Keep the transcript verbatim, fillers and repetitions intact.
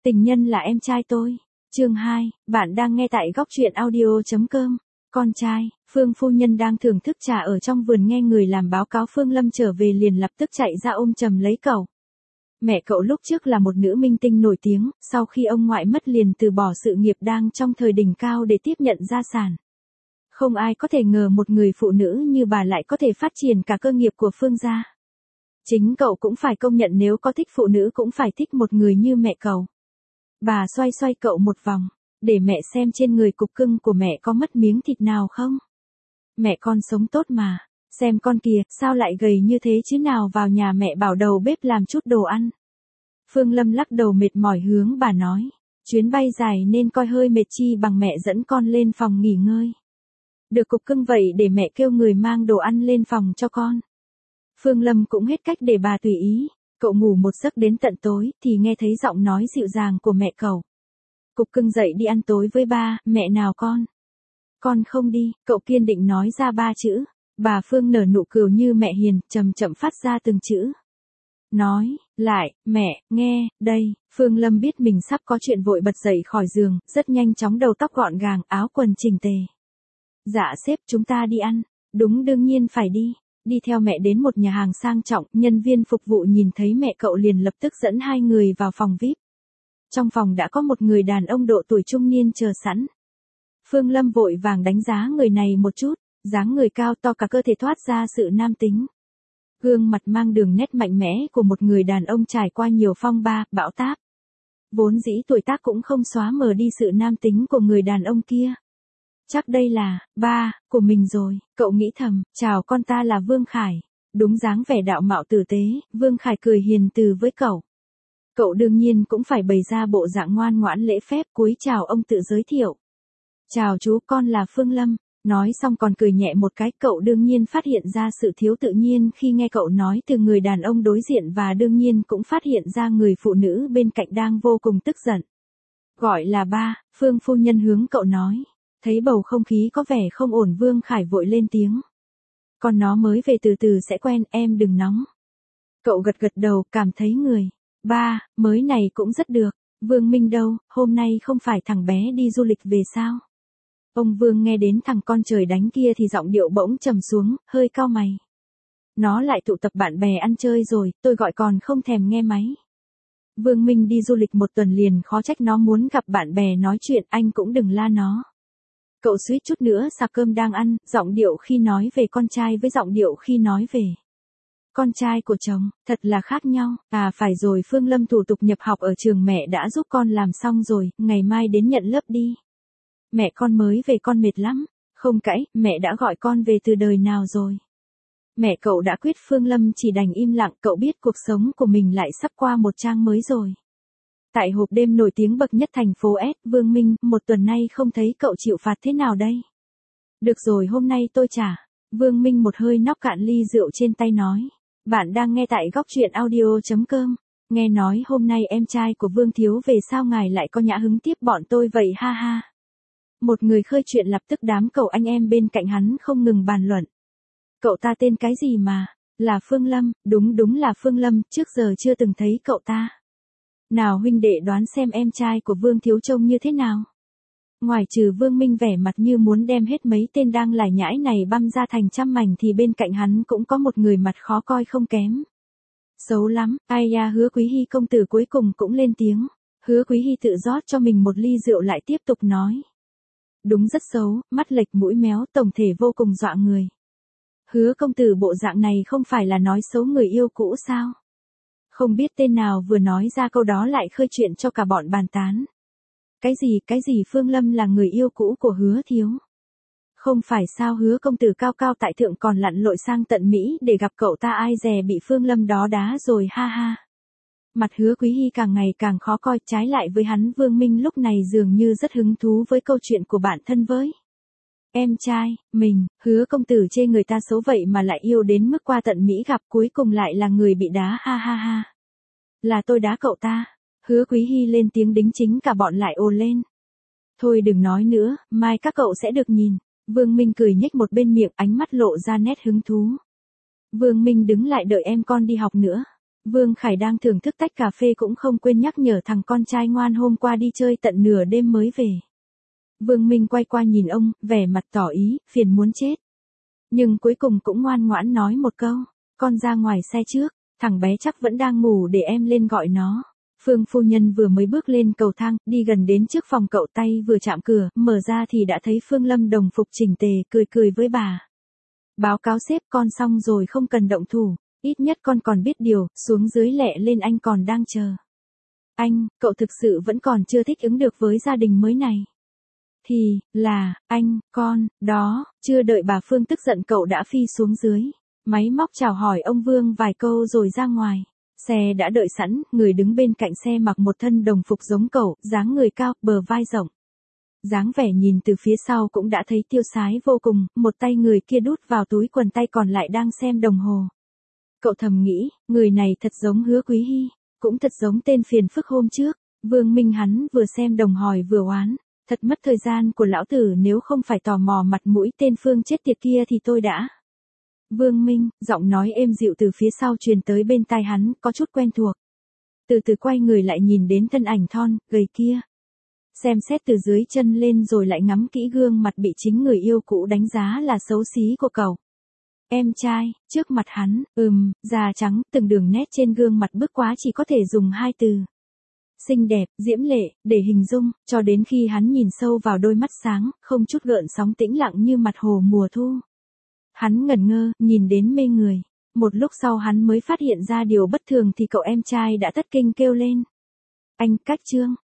Tình nhân là em trai tôi. Chương hai, bạn đang nghe tại góc truyện audio chấm com. Con trai, Phương phu nhân đang thưởng thức trà ở trong vườn nghe người làm báo cáo Phương Lâm trở về liền lập tức chạy ra ôm chầm lấy cậu. Mẹ cậu lúc trước là một nữ minh tinh nổi tiếng, sau khi ông ngoại mất liền từ bỏ sự nghiệp đang trong thời đỉnh cao để tiếp nhận gia sản. Không ai có thể ngờ một người phụ nữ như bà lại có thể phát triển cả cơ nghiệp của Phương gia. Chính cậu cũng phải công nhận nếu có thích phụ nữ cũng phải thích một người như mẹ cậu. Bà xoay xoay cậu một vòng, để mẹ xem trên người cục cưng của mẹ có mất miếng thịt nào không. Mẹ con sống tốt mà, xem con kìa, sao lại gầy như thế chứ nào vào nhà mẹ bảo đầu bếp làm chút đồ ăn. Phương Lâm lắc đầu mệt mỏi hướng bà nói, chuyến bay dài nên coi hơi mệt chi bằng mẹ dẫn con lên phòng nghỉ ngơi. Được cục cưng vậy để mẹ kêu người mang đồ ăn lên phòng cho con. Phương Lâm cũng hết cách để bà tùy ý. Cậu ngủ một giấc đến tận tối thì nghe thấy giọng nói dịu dàng của mẹ cậu. Cục cưng dậy đi ăn tối với ba, mẹ nào con? Con không đi, cậu kiên định nói ra ba chữ. Bà Phương nở nụ cười như mẹ hiền, chậm chậm phát ra từng chữ. Nói, lại, mẹ, nghe, đây. Phương Lâm biết mình sắp có chuyện vội bật dậy khỏi giường, rất nhanh chóng đầu tóc gọn gàng, áo quần chỉnh tề. Dạ sếp, chúng ta đi ăn. Đúng, đương nhiên phải đi. Đi theo mẹ đến một nhà hàng sang trọng, nhân viên phục vụ nhìn thấy mẹ cậu liền lập tức dẫn hai người vào phòng vi ai pi. Trong phòng đã có một người đàn ông độ tuổi trung niên chờ sẵn. Phương Lâm vội vàng đánh giá người này một chút, dáng người cao to cả cơ thể thoát ra sự nam tính. Gương mặt mang đường nét mạnh mẽ của một người đàn ông trải qua nhiều phong ba, bão táp. Vốn dĩ tuổi tác cũng không xóa mờ đi sự nam tính của người đàn ông kia. Chắc đây là, ba, của mình rồi, cậu nghĩ thầm, chào con ta là Vương Khải. Đúng dáng vẻ đạo mạo tử tế, Vương Khải cười hiền từ với cậu. Cậu đương nhiên cũng phải bày ra bộ dạng ngoan ngoãn lễ phép cúi chào ông tự giới thiệu. Chào chú, con là Phương Lâm. Nói xong còn cười nhẹ một cái, cậu đương nhiên phát hiện ra sự thiếu tự nhiên khi nghe cậu nói từ người đàn ông đối diện và đương nhiên cũng phát hiện ra người phụ nữ bên cạnh đang vô cùng tức giận. Gọi là ba, Phương phu nhân hướng cậu nói. Thấy bầu không khí có vẻ không ổn Vương Khải vội lên tiếng. Con nó mới về từ từ sẽ quen, em đừng nóng. Cậu gật gật đầu, cảm thấy người. Ba, mới này cũng rất được. Vương Minh đâu, hôm nay không phải thằng bé đi du lịch về sao? Ông Vương nghe đến thằng con trời đánh kia thì giọng điệu bỗng trầm xuống, hơi cau mày. Nó lại tụ tập bạn bè ăn chơi rồi, tôi gọi còn không thèm nghe máy. Vương Minh đi du lịch một tuần liền khó trách nó muốn gặp bạn bè nói chuyện, anh cũng đừng la nó. Cậu suýt chút nữa sạc cơm đang ăn, giọng điệu khi nói về con trai với giọng điệu khi nói về con trai của chồng, thật là khác nhau. À phải rồi, Phương Lâm thủ tục nhập học ở trường mẹ đã giúp con làm xong rồi, ngày mai đến nhận lớp đi. Mẹ con mới về con mệt lắm. Không cãi, mẹ đã gọi con về từ đời nào rồi. Mẹ cậu đã quyết, Phương Lâm chỉ đành im lặng, cậu biết cuộc sống của mình lại sắp qua một trang mới rồi. Tại hộp đêm nổi tiếng bậc nhất thành phố S, Vương Minh, một tuần nay không thấy cậu chịu phạt thế nào đây? Được rồi, hôm nay tôi trả. Vương Minh một hơi nóc cạn ly rượu trên tay nói. Bạn đang nghe tại góc truyện audio chấm com. Nghe nói hôm nay em trai của Vương Thiếu về sao ngài lại có nhã hứng tiếp bọn tôi vậy ha ha. Một người khơi chuyện lập tức đám cậu anh em bên cạnh hắn không ngừng bàn luận. Cậu ta tên cái gì mà? Là Phương Lâm, đúng đúng là Phương Lâm, trước giờ chưa từng thấy cậu ta. Nào huynh đệ đoán xem em trai của Vương Thiếu trông như thế nào? Ngoài trừ Vương Minh vẻ mặt như muốn đem hết mấy tên đang lải nhãi này băm ra thành trăm mảnh thì bên cạnh hắn cũng có một người mặt khó coi không kém. Xấu lắm, ai da, Hứa Quý Hy công tử cuối cùng cũng lên tiếng. Hứa Quý Hy tự rót cho mình một ly rượu lại tiếp tục nói. Đúng rất xấu, mắt lệch mũi méo, tổng thể vô cùng dọa người. Hứa công tử bộ dạng này không phải là nói xấu người yêu cũ sao? Không biết tên nào vừa nói ra câu đó lại khơi chuyện cho cả bọn bàn tán. Cái gì, cái gì Phương Lâm là người yêu cũ của Hứa Thiếu? Không phải sao Hứa công tử cao cao tại thượng còn lặn lội sang tận Mỹ để gặp cậu ta, ai dè bị Phương Lâm đó đá rồi ha ha. Mặt Hứa Quý Hy càng ngày càng khó coi, trái lại với hắn Vương Minh lúc này dường như rất hứng thú với câu chuyện của bản thân với em trai mình. Hứa công tử chê người ta xấu vậy mà lại yêu đến mức qua tận Mỹ gặp, cuối cùng lại là người bị đá ha ha ha. Là tôi đá cậu ta. Hứa Quý Hy lên tiếng đính chính cả bọn lại ồ lên. Thôi đừng nói nữa, mai các cậu sẽ được nhìn. Vương Minh cười nhếch một bên miệng, ánh mắt lộ ra nét hứng thú. Vương Minh đứng lại đợi em con đi học nữa. Vương Khải đang thưởng thức tách cà phê cũng không quên nhắc nhở thằng con trai ngoan hôm qua đi chơi tận nửa đêm mới về. Vương Minh quay qua nhìn ông, vẻ mặt tỏ ý, phiền muốn chết. Nhưng cuối cùng cũng ngoan ngoãn nói một câu, con ra ngoài xe trước, thằng bé chắc vẫn đang ngủ để em lên gọi nó. Phương phu nhân vừa mới bước lên cầu thang, đi gần đến trước phòng cậu tay vừa chạm cửa, mở ra thì đã thấy Phương Lâm đồng phục chỉnh tề, cười cười với bà. Báo cáo sếp con xong rồi không cần động thủ, ít nhất con còn biết điều, xuống dưới lẹ lên anh còn đang chờ. Anh, cậu thực sự vẫn còn chưa thích ứng được với gia đình mới này. Thì, là, anh, con, đó, chưa đợi bà Phương tức giận cậu đã phi xuống dưới. Máy móc chào hỏi ông Vương vài câu rồi ra ngoài. Xe đã đợi sẵn, người đứng bên cạnh xe mặc một thân đồng phục giống cậu, dáng người cao, bờ vai rộng. Dáng vẻ nhìn từ phía sau cũng đã thấy tiêu sái vô cùng, một tay người kia đút vào túi quần tay còn lại đang xem đồng hồ. Cậu thầm nghĩ, người này thật giống Hứa Quý Hy, cũng thật giống tên phiền phức hôm trước. Vương Minh hắn vừa xem đồng hỏi vừa oán, thật mất thời gian của lão tử, nếu không phải tò mò mặt mũi tên Phương chết tiệt kia thì tôi đã. Vương Minh, giọng nói êm dịu từ phía sau truyền tới bên tai hắn, có chút quen thuộc. Từ từ quay người lại nhìn đến thân ảnh thon, gầy kia. Xem xét từ dưới chân lên rồi lại ngắm kỹ gương mặt bị chính người yêu cũ đánh giá là xấu xí của cậu. Em trai, trước mặt hắn, ừm, da trắng, từng đường nét trên gương mặt bức quá chỉ có thể dùng hai từ. Xinh đẹp, diễm lệ, để hình dung, cho đến khi hắn nhìn sâu vào đôi mắt sáng, không chút gợn sóng tĩnh lặng như mặt hồ mùa thu. Hắn ngẩn ngơ, nhìn đến mê người. Một lúc sau hắn mới phát hiện ra điều bất thường thì cậu em trai đã thất kinh kêu lên. Anh, Cách Trương,